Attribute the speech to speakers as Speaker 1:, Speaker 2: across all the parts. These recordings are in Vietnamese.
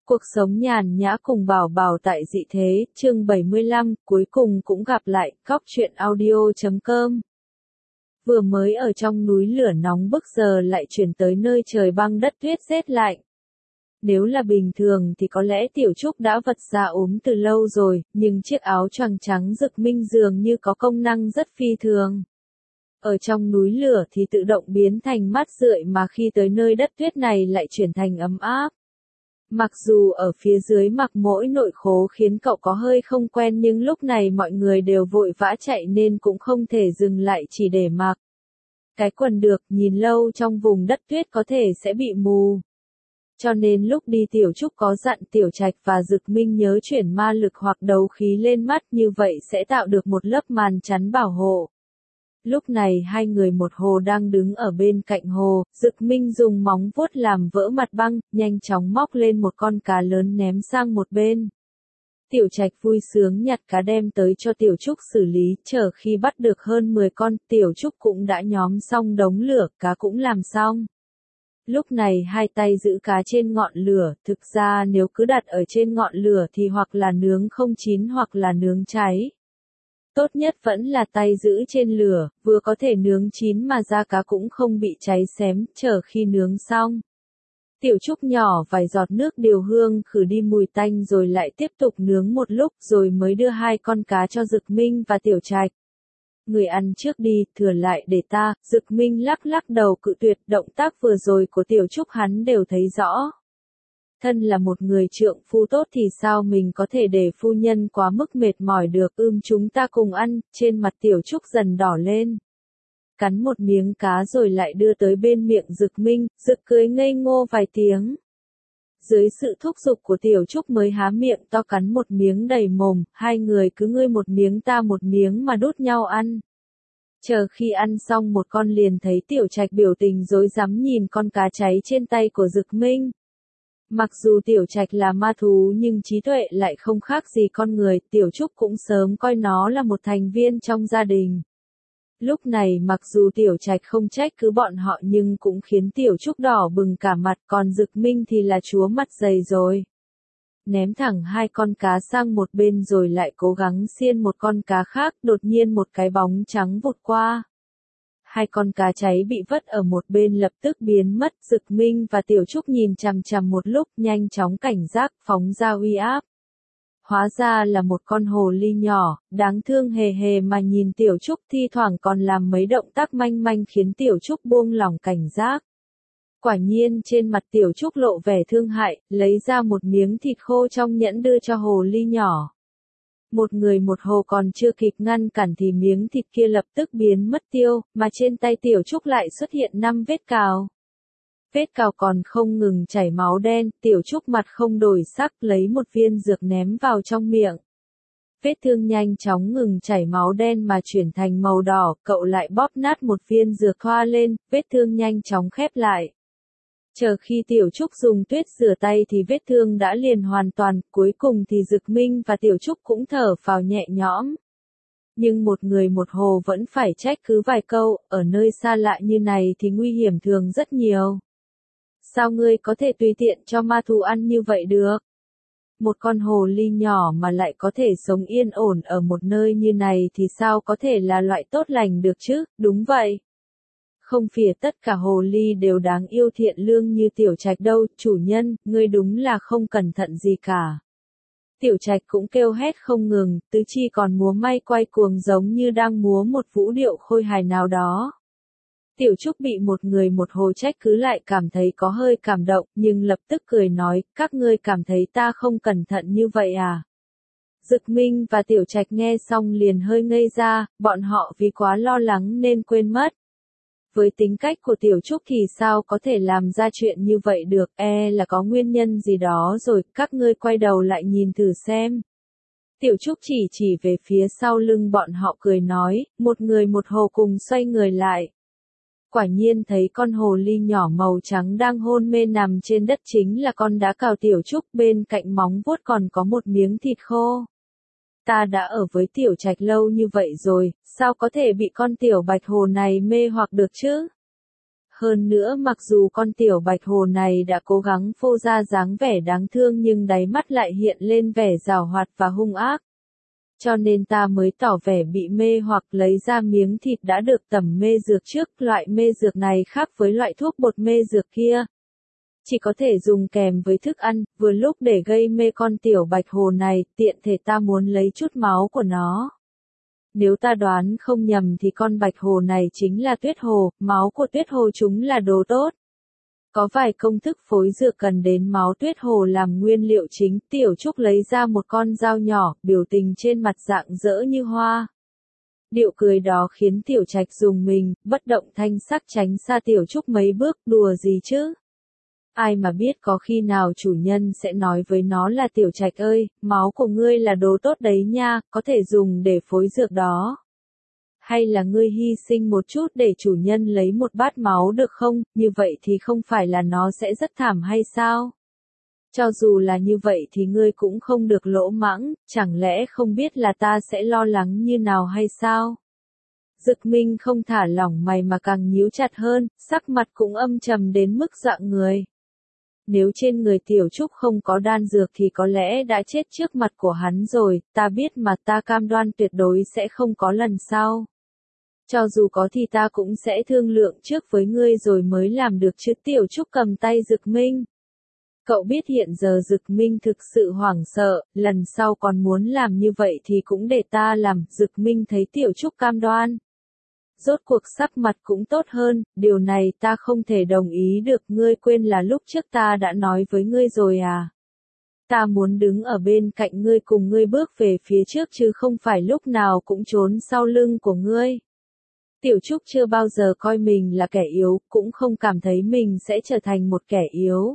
Speaker 1: Cuộc sống nhàn nhã cùng Bảo Bảo tại dị thế, chương 75, cuối cùng cũng gặp lại, góc truyện audio.com. Vừa mới ở trong núi lửa nóng bức giờ lại chuyển tới nơi trời băng đất tuyết rét lạnh. Nếu là bình thường thì có lẽ Tiểu Trúc đã vật ra ốm từ lâu rồi, nhưng chiếc áo choàng trắng rực minh dường như có công năng rất phi thường. Ở trong núi lửa thì tự động biến thành mát rượi mà khi tới nơi đất tuyết này lại chuyển thành ấm áp. Mặc dù ở phía dưới mặc mỗi nội khố khiến cậu có hơi không quen nhưng lúc này mọi người đều vội vã chạy nên cũng không thể dừng lại chỉ để mặc. Cái quần được nhìn lâu trong vùng đất tuyết có thể sẽ bị mù. Cho nên lúc đi Tiểu Trúc có dặn Tiểu Trạch và Dực Minh nhớ chuyển ma lực hoặc đấu khí lên mắt, như vậy sẽ tạo được một lớp màn chắn bảo hộ. Lúc này hai người một hồ đang đứng ở bên cạnh hồ, Dực Minh dùng móng vuốt làm vỡ mặt băng, nhanh chóng móc lên một con cá lớn ném sang một bên. Tiểu Trạch vui sướng nhặt cá đem tới cho Tiểu Trúc xử lý, chờ khi bắt được hơn 10 con, Tiểu Trúc cũng đã nhóm xong đống lửa, cá cũng làm xong. Lúc này hai tay giữ cá trên ngọn lửa, thực ra nếu cứ đặt ở trên ngọn lửa thì hoặc là nướng không chín hoặc là nướng cháy. Tốt nhất vẫn là tay giữ trên lửa, vừa có thể nướng chín mà da cá cũng không bị cháy xém, chờ khi nướng xong. Tiểu Trúc nhỏ vài giọt nước điều hương khử đi mùi tanh rồi lại tiếp tục nướng một lúc rồi mới đưa hai con cá cho Dực Minh và Tiểu Trạch. Người ăn trước đi, thừa lại để ta, Dực Minh lắc lắc đầu cự tuyệt, động tác vừa rồi của Tiểu Trúc hắn đều thấy rõ. Thân là một người trượng phu tốt thì sao mình có thể để phu nhân quá mức mệt mỏi được, chúng ta cùng ăn, trên mặt Tiểu Trúc dần đỏ lên. Cắn một miếng cá rồi lại đưa tới bên miệng Dực Minh, Dực cười ngây ngô vài tiếng. Dưới sự thúc giục của Tiểu Trúc mới há miệng to cắn một miếng đầy mồm, hai người cứ ngươi một miếng ta một miếng mà đút nhau ăn. Chờ khi ăn xong một con liền thấy Tiểu Trạch biểu tình rối rắm nhìn con cá cháy trên tay của Dực Minh. Mặc dù Tiểu Trạch là ma thú nhưng trí tuệ lại không khác gì con người, Tiểu Trúc cũng sớm coi nó là một thành viên trong gia đình. Lúc này mặc dù Tiểu Trạch không trách cứ bọn họ nhưng cũng khiến Tiểu Trúc đỏ bừng cả mặt, còn Dực Minh thì là chúa mặt dày rồi. Ném thẳng hai con cá sang một bên rồi lại cố gắng xiên một con cá khác, đột nhiên một cái bóng trắng vụt qua. Hai con cá cháy bị vất ở một bên lập tức biến mất, Dực Minh và Tiểu Trúc nhìn chằm chằm một lúc, nhanh chóng cảnh giác, phóng ra uy áp. Hóa ra là một con hồ ly nhỏ, đáng thương hề hề mà nhìn Tiểu Trúc, thi thoảng còn làm mấy động tác manh manh khiến Tiểu Trúc buông lỏng cảnh giác. Quả nhiên trên mặt Tiểu Trúc lộ vẻ thương hại, lấy ra một miếng thịt khô trong nhẫn đưa cho hồ ly nhỏ. Một người một hồ còn chưa kịp ngăn cản thì miếng thịt kia lập tức biến mất tiêu, mà trên tay Tiểu Trúc lại xuất hiện 5 vết cào. Vết cào còn không ngừng chảy máu đen, Tiểu Trúc mặt không đổi sắc lấy một viên dược ném vào trong miệng. Vết thương nhanh chóng ngừng chảy máu đen mà chuyển thành màu đỏ, cậu lại bóp nát một viên dược thoa lên, vết thương nhanh chóng khép lại. Chờ khi Tiểu Trúc dùng tuyết rửa tay thì vết thương đã liền hoàn toàn, cuối cùng thì Dực Minh và Tiểu Trúc cũng thở phào nhẹ nhõm. Nhưng một người một hồ vẫn phải trách cứ vài câu, ở nơi xa lạ như này thì nguy hiểm thường rất nhiều. Sao ngươi có thể tùy tiện cho ma thú ăn như vậy được? Một con hồ ly nhỏ mà lại có thể sống yên ổn ở một nơi như này thì sao có thể là loại tốt lành được chứ, đúng vậy. Không phải tất cả hồ ly đều đáng yêu thiện lương như Tiểu Trạch đâu, chủ nhân, ngươi đúng là không cẩn thận gì cả. Tiểu Trạch cũng kêu hét không ngừng, tứ chi còn múa may quay cuồng giống như đang múa một vũ điệu khôi hài nào đó. Tiểu Trúc bị một người một hồ trách cứ lại cảm thấy có hơi cảm động, nhưng lập tức cười nói, các ngươi cảm thấy ta không cẩn thận như vậy à? Dực Minh và Tiểu Trạch nghe xong liền hơi ngây ra, bọn họ vì quá lo lắng nên quên mất. Với tính cách của Tiểu Trúc thì sao có thể làm ra chuyện như vậy được, là có nguyên nhân gì đó rồi, các ngươi quay đầu lại nhìn thử xem. Tiểu Trúc chỉ về phía sau lưng bọn họ cười nói, một người một hồ cùng xoay người lại. Quả nhiên thấy con hồ ly nhỏ màu trắng đang hôn mê nằm trên đất chính là con đã cào Tiểu Trúc, bên cạnh móng vuốt còn có một miếng thịt khô. Ta đã ở với Tiểu Trạch lâu như vậy rồi, sao có thể bị con tiểu bạch hồ này mê hoặc được chứ? Hơn nữa mặc dù con tiểu bạch hồ này đã cố gắng phô ra dáng vẻ đáng thương nhưng đáy mắt lại hiện lên vẻ giảo hoạt và hung ác. Cho nên ta mới tỏ vẻ bị mê hoặc lấy ra miếng thịt đã được tẩm mê dược trước. Loại mê dược này khác với loại thuốc bột mê dược kia. Chỉ có thể dùng kèm với thức ăn, vừa lúc để gây mê con tiểu bạch hồ này, tiện thể ta muốn lấy chút máu của nó. Nếu ta đoán không nhầm thì con bạch hồ này chính là tuyết hồ, máu của tuyết hồ chúng là đồ tốt. Có vài công thức phối dược cần đến máu tuyết hồ làm nguyên liệu chính. Tiểu Trúc lấy ra một con dao nhỏ, biểu tình trên mặt rạng rỡ như hoa. Điệu cười đó khiến Tiểu Trạch rùng mình, bất động thanh sắc tránh xa Tiểu Trúc mấy bước. Đùa gì chứ? Ai mà biết có khi nào chủ nhân sẽ nói với nó là Tiểu Trạch ơi, máu của ngươi là đồ tốt đấy nha, có thể dùng để phối dược đó. Hay là ngươi hy sinh một chút để chủ nhân lấy một bát máu được không, như vậy thì không phải là nó sẽ rất thảm hay sao? Cho dù là như vậy thì ngươi cũng không được lỗ mãng, chẳng lẽ không biết là ta sẽ lo lắng như nào hay sao? Dực Minh không thả lỏng mày mà càng nhíu chặt hơn, sắc mặt cũng âm trầm đến mức rạng người. Nếu trên người Tiểu Trúc không có đan dược thì có lẽ đã chết trước mặt của hắn rồi, ta biết mà ta cam đoan tuyệt đối sẽ không có lần sau. Cho dù có thì ta cũng sẽ thương lượng trước với ngươi rồi mới làm được chứ. Tiểu Trúc cầm tay Dực Minh. Cậu biết hiện giờ Dực Minh thực sự hoảng sợ, lần sau còn muốn làm như vậy thì cũng để ta làm. Dực Minh thấy Tiểu Trúc cam đoan. Rốt cuộc sắc mặt cũng tốt hơn, điều này ta không thể đồng ý được. Ngươi quên là lúc trước ta đã nói với ngươi rồi à? Ta muốn đứng ở bên cạnh ngươi cùng ngươi bước về phía trước chứ không phải lúc nào cũng trốn sau lưng của ngươi. Tiểu Trúc chưa bao giờ coi mình là kẻ yếu, cũng không cảm thấy mình sẽ trở thành một kẻ yếu.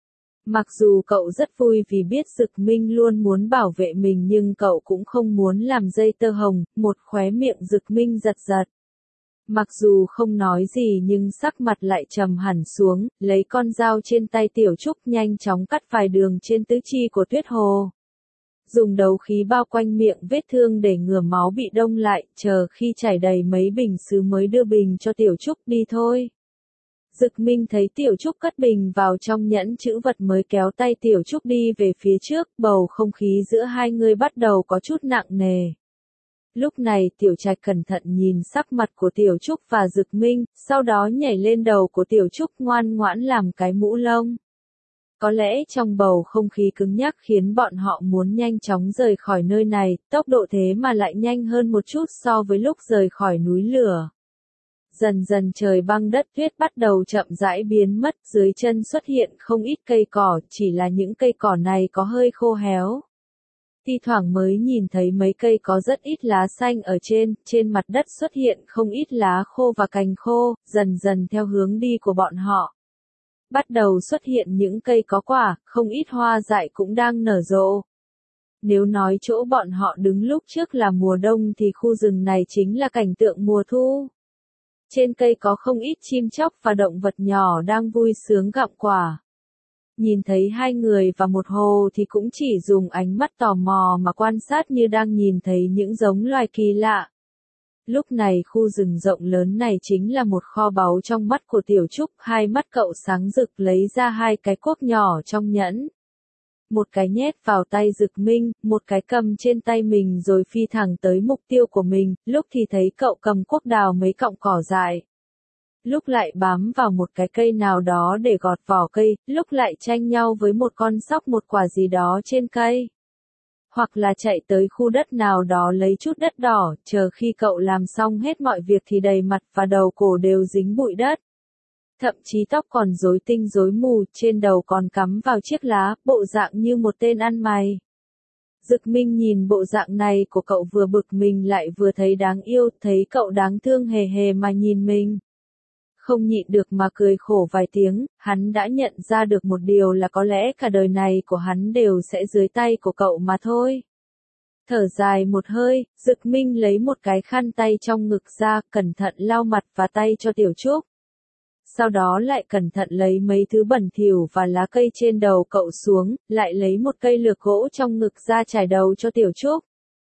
Speaker 1: Mặc dù cậu rất vui vì biết Dực Minh luôn muốn bảo vệ mình nhưng cậu cũng không muốn làm dây tơ hồng. Một khóe miệng Dực Minh giật giật. Mặc dù không nói gì nhưng sắc mặt lại trầm hẳn xuống, lấy con dao trên tay Tiểu Trúc nhanh chóng cắt vài đường trên tứ chi của tuyết hồ. Dùng đấu khí bao quanh miệng vết thương để ngừa máu bị đông lại, chờ khi chảy đầy mấy bình sứ mới đưa bình cho Tiểu Trúc đi thôi. Dực Minh thấy Tiểu Trúc cất bình vào trong nhẫn chữ vật mới kéo tay Tiểu Trúc đi về phía trước, bầu không khí giữa hai người bắt đầu có chút nặng nề. Lúc này Tiểu Trạch cẩn thận nhìn sắc mặt của Tiểu Trúc và Dực Minh, sau đó nhảy lên đầu của Tiểu Trúc ngoan ngoãn làm cái mũ lông. Có lẽ trong bầu không khí cứng nhắc khiến bọn họ muốn nhanh chóng rời khỏi nơi này, tốc độ thế mà lại nhanh hơn một chút so với lúc rời khỏi núi lửa. Dần dần trời băng đất tuyết bắt đầu chậm rãi biến mất, dưới chân xuất hiện không ít cây cỏ, chỉ là những cây cỏ này có hơi khô héo. Thi thoảng mới nhìn thấy mấy cây có rất ít lá xanh ở trên mặt đất xuất hiện không ít lá khô và cành khô, dần dần theo hướng đi của bọn họ. Bắt đầu xuất hiện những cây có quả, không ít hoa dại cũng đang nở rộ. Nếu nói chỗ bọn họ đứng lúc trước là mùa đông thì khu rừng này chính là cảnh tượng mùa thu. Trên cây có không ít chim chóc và động vật nhỏ đang vui sướng gặm quả. Nhìn thấy hai người và một hồ thì cũng chỉ dùng ánh mắt tò mò mà quan sát như đang nhìn thấy những giống loài kỳ lạ. Lúc này khu rừng rộng lớn này chính là một kho báu trong mắt của Tiểu Trúc, hai mắt cậu sáng rực lấy ra hai cái cuốc nhỏ trong nhẫn. Một cái nhét vào tay Dực Minh, một cái cầm trên tay mình rồi phi thẳng tới mục tiêu của mình, lúc thì thấy cậu cầm cuốc đào mấy cọng cỏ dại. Lúc lại bám vào một cái cây nào đó để gọt vỏ cây, lúc lại tranh nhau với một con sóc một quả gì đó trên cây. Hoặc là chạy tới khu đất nào đó lấy chút đất đỏ, chờ khi cậu làm xong hết mọi việc thì đầy mặt và đầu cổ đều dính bụi đất. Thậm chí tóc còn rối tinh rối mù, trên đầu còn cắm vào chiếc lá, bộ dạng như một tên ăn mày. Dực Minh nhìn bộ dạng này của cậu vừa bực mình lại vừa thấy đáng yêu, thấy cậu đáng thương hề hề mà nhìn mình. Không nhịn được mà cười khổ vài tiếng, hắn đã nhận ra được một điều là có lẽ cả đời này của hắn đều sẽ dưới tay của cậu mà thôi. Thở dài một hơi, Dực Minh lấy một cái khăn tay trong ngực ra, cẩn thận lau mặt và tay cho Tiểu Trúc. Sau đó lại cẩn thận lấy mấy thứ bẩn thỉu và lá cây trên đầu cậu xuống, lại lấy một cây lược gỗ trong ngực ra trải đầu cho Tiểu Trúc.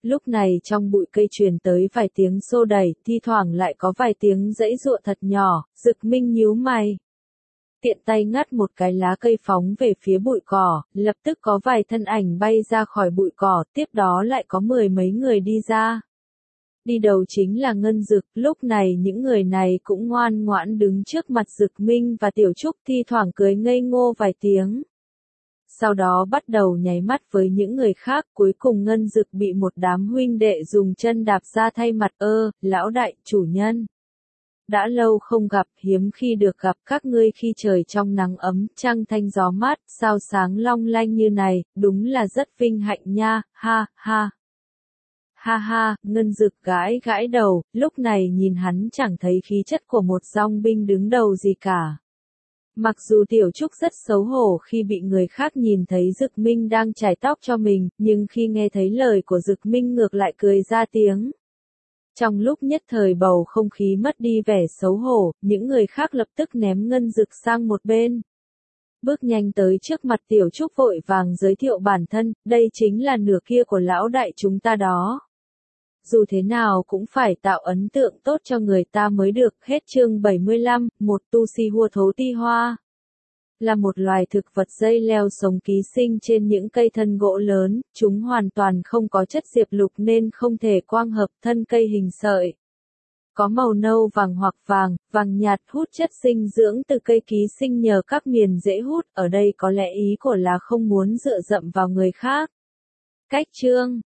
Speaker 1: lúc này trong bụi cây truyền tới vài tiếng xô đẩy, thi thoảng lại có vài tiếng giãy giụa thật nhỏ, Dực Minh nhíu mày. Tiện tay ngắt một cái lá cây phóng về phía bụi cỏ, lập tức có vài thân ảnh bay ra khỏi bụi cỏ, tiếp đó lại có 10 mấy người đi ra. Đi đầu chính là Ngân Dực, lúc này những người này cũng ngoan ngoãn đứng trước mặt Dực Minh và Tiểu Trúc, thi thoảng cười ngây ngô vài tiếng. Sau đó bắt đầu nháy mắt với những người khác, cuối cùng Ngân Dực bị một đám huynh đệ dùng chân đạp ra thay mặt. Lão đại, chủ nhân. Đã lâu không gặp, hiếm khi được gặp các ngươi khi trời trong nắng ấm, trăng thanh gió mát, sao sáng long lanh như này, đúng là rất vinh hạnh nha, ha ha. Ha ha, Ngân Dực gãi gãi đầu, lúc này nhìn hắn chẳng thấy khí chất của một dòng binh đứng đầu gì cả. Mặc dù Tiểu Trúc rất xấu hổ khi bị người khác nhìn thấy Dực Minh đang chải tóc cho mình, nhưng khi nghe thấy lời của Dực Minh ngược lại cười ra tiếng. Trong lúc nhất thời bầu không khí mất đi vẻ xấu hổ, những người khác lập tức ném Ngân Dực sang một bên. Bước nhanh tới trước mặt Tiểu Trúc vội vàng giới thiệu bản thân, đây chính là nửa kia của lão đại chúng ta đó. Dù thế nào cũng phải tạo ấn tượng tốt cho người ta mới được. Hết chương 75, một tu si hua thố ti hoa. Là một loài thực vật dây leo sống ký sinh trên những cây thân gỗ lớn, chúng hoàn toàn không có chất diệp lục nên không thể quang hợp, thân cây hình sợi. Có màu nâu vàng hoặc vàng nhạt, hút chất dinh dưỡng từ cây ký sinh nhờ các miền dễ hút, ở đây có lẽ ý của là không muốn dựa dẫm vào người khác. Cách chương